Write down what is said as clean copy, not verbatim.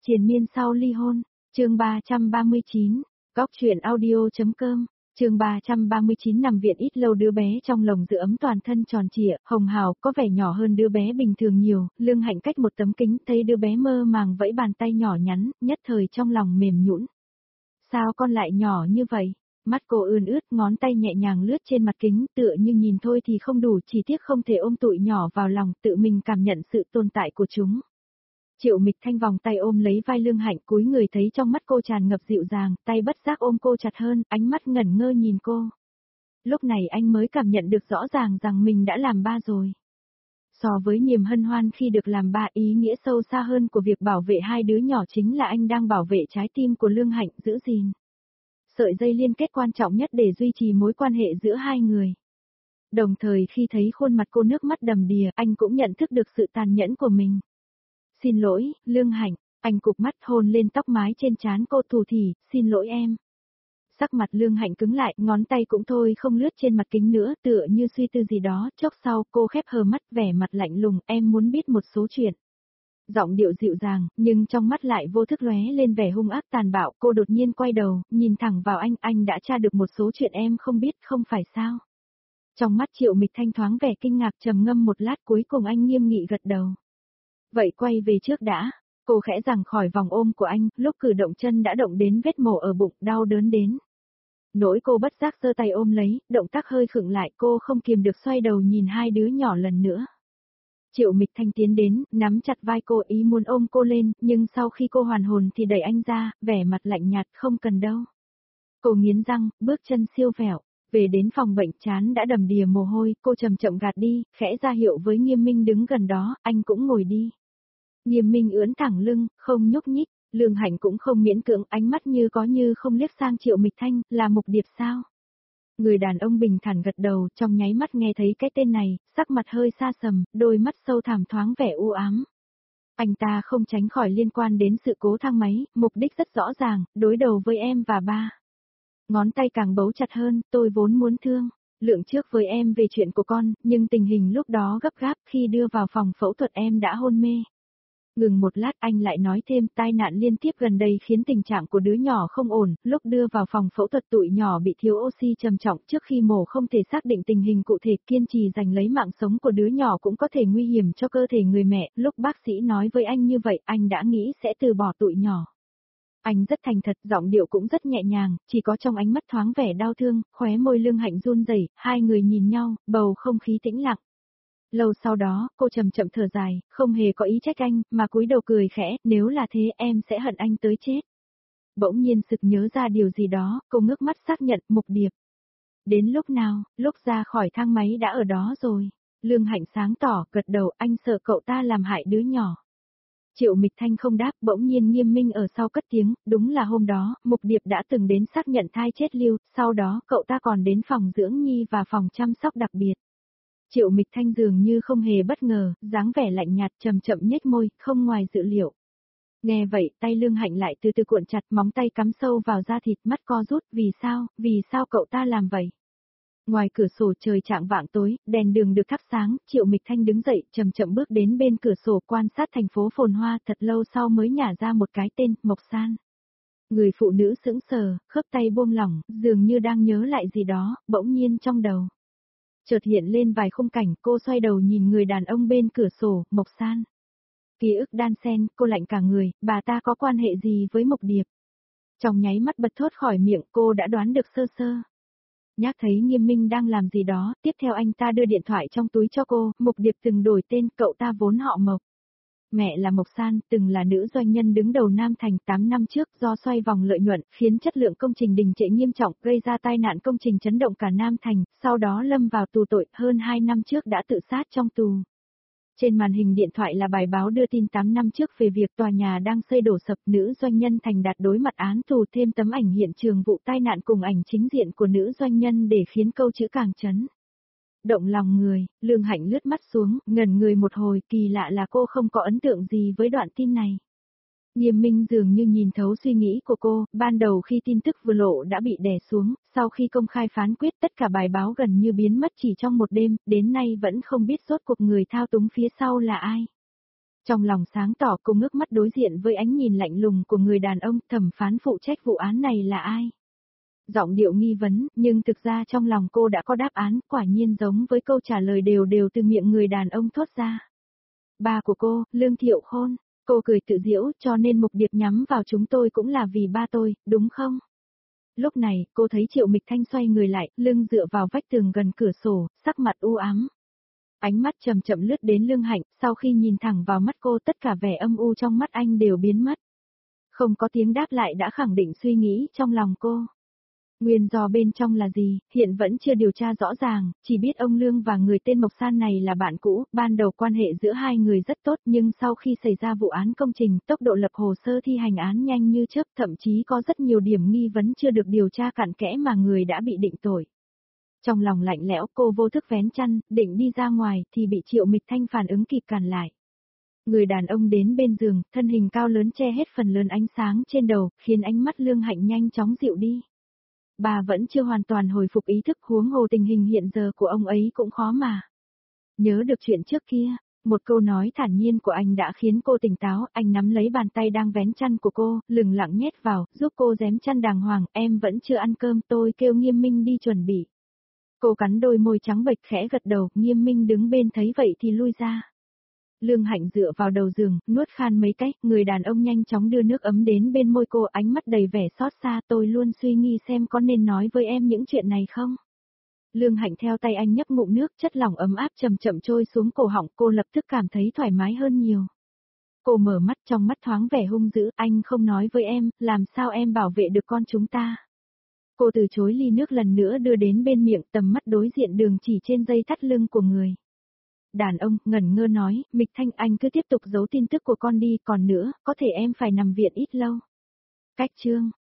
Triền miên sau ly hôn, chương 339, góc truyện audio.com, chương 339 nằm viện ít lâu đứa bé trong lồng giữ ấm toàn thân tròn trịa, hồng hào, có vẻ nhỏ hơn đứa bé bình thường nhiều, Lương Hạnh cách một tấm kính thấy đứa bé mơ màng vẫy bàn tay nhỏ nhắn, nhất thời trong lòng mềm nhũn. Sao con lại nhỏ như vậy? Mắt cô ươn ướt, ngón tay nhẹ nhàng lướt trên mặt kính, tựa như nhìn thôi thì không đủ, chỉ tiếc không thể ôm tụi nhỏ vào lòng, tự mình cảm nhận sự tồn tại của chúng. Triệu Mịch Thanh vòng tay ôm lấy vai Lương Hạnh, cúi người thấy trong mắt cô tràn ngập dịu dàng, tay bất giác ôm cô chặt hơn, ánh mắt ngẩn ngơ nhìn cô. Lúc này anh mới cảm nhận được rõ ràng rằng mình đã làm ba rồi. So với niềm hân hoan khi được làm ba, ý nghĩa sâu xa hơn của việc bảo vệ hai đứa nhỏ chính là anh đang bảo vệ trái tim của Lương Hạnh, giữ gìn sợi dây liên kết quan trọng nhất để duy trì mối quan hệ giữa hai người. Đồng thời khi thấy khuôn mặt cô nước mắt đầm đìa, anh cũng nhận thức được sự tàn nhẫn của mình. Xin lỗi, Lương Hạnh, anh cụp mắt hôn lên tóc mái trên trán cô thủ thỉ, xin lỗi em. Sắc mặt Lương Hạnh cứng lại, ngón tay cũng thôi không lướt trên mặt kính nữa, tựa như suy tư gì đó, chốc sau cô khép hờ mắt vẻ mặt lạnh lùng, em muốn biết một số chuyện. Giọng điệu dịu dàng, nhưng trong mắt lại vô thức lóe lên vẻ hung ác tàn bạo, cô đột nhiên quay đầu, nhìn thẳng vào anh đã tra được một số chuyện em không biết, không phải sao? Trong mắt Triệu Mịch Thanh thoáng vẻ kinh ngạc trầm ngâm một lát, cuối cùng anh nghiêm nghị gật đầu. Vậy quay về trước đã, cô khẽ giằng khỏi vòng ôm của anh, lúc cử động chân đã động đến vết mổ ở bụng, đau đớn đến. Nỗi cô bất giác giơ tay ôm lấy, động tác hơi khựng lại, cô không kiềm được xoay đầu nhìn hai đứa nhỏ lần nữa. Triệu Mịch Thanh tiến đến, nắm chặt vai cô ý muốn ôm cô lên, nhưng sau khi cô hoàn hồn thì đẩy anh ra, vẻ mặt lạnh nhạt, không cần đâu. Cô nghiến răng, bước chân siêu vẹo, về đến phòng bệnh chán đã đầm đìa mồ hôi, cô chậm chậm gạt đi, khẽ ra hiệu với Nghiêm Minh đứng gần đó, anh cũng ngồi đi. Nghiêm Minh ưỡn thẳng lưng, không nhúc nhích, Lương Hạnh cũng không miễn cưỡng, ánh mắt như có như không liếc sang Triệu Mịch Thanh, là Mục Điệp sao? Người đàn ông bình thản gật đầu, trong nháy mắt nghe thấy cái tên này, sắc mặt hơi xa sầm, đôi mắt sâu thẳm thoáng vẻ u ám. Anh ta không tránh khỏi liên quan đến sự cố thang máy, mục đích rất rõ ràng, đối đầu với em và ba. Ngón tay càng bấu chặt hơn, tôi vốn muốn thương lượng trước với em về chuyện của con, nhưng tình hình lúc đó gấp gáp, khi đưa vào phòng phẫu thuật em đã hôn mê. Ngừng một lát anh lại nói thêm, tai nạn liên tiếp gần đây khiến tình trạng của đứa nhỏ không ổn, lúc đưa vào phòng phẫu thuật tụi nhỏ bị thiếu oxy trầm trọng, trước khi mổ không thể xác định tình hình cụ thể, kiên trì giành lấy mạng sống của đứa nhỏ cũng có thể nguy hiểm cho cơ thể người mẹ, lúc bác sĩ nói với anh như vậy, anh đã nghĩ sẽ từ bỏ tụi nhỏ. Anh rất thành thật, giọng điệu cũng rất nhẹ nhàng, chỉ có trong ánh mắt thoáng vẻ đau thương, khóe môi Lương Hạnh run rẩy, hai người nhìn nhau, bầu không khí tĩnh lặng. Lâu sau đó, cô chậm chậm thở dài, không hề có ý trách anh, mà cúi đầu cười khẽ, nếu là thế em sẽ hận anh tới chết. Bỗng nhiên sực nhớ ra điều gì đó, cô ngước mắt xác nhận, Mục Điệp. Đến lúc nào, lúc ra khỏi thang máy đã ở đó rồi. Lương Hạnh sáng tỏ, gật đầu, anh sợ cậu ta làm hại đứa nhỏ. Triệu Mịch Thanh không đáp, bỗng nhiên Nghiêm Minh ở sau cất tiếng, đúng là hôm đó, Mục Điệp đã từng đến xác nhận thai chết lưu, sau đó cậu ta còn đến phòng dưỡng nhi và phòng chăm sóc đặc biệt. Triệu Mịch Thanh dường như không hề bất ngờ, dáng vẻ lạnh nhạt chậm chậm nhếch môi, không ngoài dự liệu. Nghe vậy, tay Lương Hạnh lại từ từ cuộn chặt, móng tay cắm sâu vào da thịt, mắt co rút, vì sao cậu ta làm vậy? Ngoài cửa sổ trời chạng vạng tối, đèn đường được thắp sáng, Triệu Mịch Thanh đứng dậy, chậm chậm bước đến bên cửa sổ quan sát thành phố phồn hoa, thật lâu sau mới nhả ra một cái tên, Mộc San. Người phụ nữ sững sờ, khớp tay buông lỏng, dường như đang nhớ lại gì đó, bỗng nhiên trong đầu. Chợt hiện lên vài khung cảnh, cô xoay đầu nhìn người đàn ông bên cửa sổ, Mộc San. Ký ức đan xen, cô lạnh cả người, bà ta có quan hệ gì với Mộc Điệp? Trong nháy mắt bật thốt khỏi miệng, cô đã đoán được sơ sơ. Nhắc thấy Nghiêm Minh đang làm gì đó, tiếp theo anh ta đưa điện thoại trong túi cho cô, Mộc Điệp từng đổi tên, cậu ta vốn họ Mộc. Mẹ là Mộc San, từng là nữ doanh nhân đứng đầu Nam Thành 8 năm trước, do xoay vòng lợi nhuận, khiến chất lượng công trình đình trệ nghiêm trọng, gây ra tai nạn công trình chấn động cả Nam Thành, sau đó lâm vào tù tội, hơn 2 năm trước đã tự sát trong tù. Trên màn hình điện thoại là bài báo đưa tin 8 năm trước về việc tòa nhà đang xây đổ sập, nữ doanh nhân thành đạt đối mặt án tù, thêm tấm ảnh hiện trường vụ tai nạn cùng ảnh chính diện của nữ doanh nhân để khiến câu chữ càng chấn động lòng người. Lương Hạnh lướt mắt xuống, ngẩn người một hồi, kỳ lạ là cô không có ấn tượng gì với đoạn tin này. Nghiêm Minh dường như nhìn thấu suy nghĩ của cô, ban đầu khi tin tức vừa lộ đã bị đè xuống, sau khi công khai phán quyết tất cả bài báo gần như biến mất chỉ trong một đêm, đến nay vẫn không biết rốt cuộc người thao túng phía sau là ai. Trong lòng sáng tỏ cô ngước mắt đối diện với ánh nhìn lạnh lùng của người đàn ông, thẩm phán phụ trách vụ án này là ai? Giọng điệu nghi vấn, nhưng thực ra trong lòng cô đã có đáp án, quả nhiên giống với câu trả lời đều đều từ miệng người đàn ông thốt ra. Ba của cô, Lương Thiệu Khôn, cô cười tự giễu, cho nên mục đích nhắm vào chúng tôi cũng là vì ba tôi, đúng không? Lúc này, cô thấy Triệu Mịch Thanh xoay người lại, lưng dựa vào vách tường gần cửa sổ, sắc mặt u ám. Ánh mắt chậm chậm lướt đến Lương Hạnh, sau khi nhìn thẳng vào mắt cô tất cả vẻ âm u trong mắt anh đều biến mất. Không có tiếng đáp lại đã khẳng định suy nghĩ trong lòng cô. Nguyên do bên trong là gì, hiện vẫn chưa điều tra rõ ràng, chỉ biết ông Lương và người tên Mộc San này là bạn cũ, ban đầu quan hệ giữa hai người rất tốt nhưng sau khi xảy ra vụ án công trình, tốc độ lập hồ sơ thi hành án nhanh như chớp, thậm chí có rất nhiều điểm nghi vấn chưa được điều tra cặn kẽ mà người đã bị định tội. Trong lòng lạnh lẽo cô vô thức vén chăn, định đi ra ngoài thì bị Triệu Mịch Thanh phản ứng kịp cản lại. Người đàn ông đến bên giường, thân hình cao lớn che hết phần lớn ánh sáng trên đầu, khiến ánh mắt Lương Hạnh nhanh chóng dịu đi. Bà vẫn chưa hoàn toàn hồi phục ý thức, huống hồ tình hình hiện giờ của ông ấy cũng khó mà. Nhớ được chuyện trước kia, một câu nói thản nhiên của anh đã khiến cô tỉnh táo, anh nắm lấy bàn tay đang vén chăn của cô, lừng lặng nhét vào, giúp cô rém chăn đàng hoàng, em vẫn chưa ăn cơm, tôi kêu Nghiêm Minh đi chuẩn bị. Cô cắn đôi môi trắng bệch khẽ gật đầu, Nghiêm Minh đứng bên thấy vậy thì lui ra. Lương Hạnh dựa vào đầu giường, nuốt khan mấy cái, người đàn ông nhanh chóng đưa nước ấm đến bên môi cô, ánh mắt đầy vẻ xót xa, tôi luôn suy nghĩ xem có nên nói với em những chuyện này không. Lương Hạnh theo tay anh nhấp ngụm nước, chất lỏng ấm áp chậm chậm trôi xuống cổ họng, cô lập tức cảm thấy thoải mái hơn nhiều. Cô mở mắt, trong mắt thoáng vẻ hung dữ, anh không nói với em, làm sao em bảo vệ được con chúng ta. Cô từ chối ly nước lần nữa đưa đến bên miệng, tầm mắt đối diện đường chỉ trên dây thắt lưng của người. Đàn ông, ngẩn ngơ nói, Mịch Thanh anh cứ tiếp tục giấu tin tức của con đi, còn nữa, có thể em phải nằm viện ít lâu. Cách chương.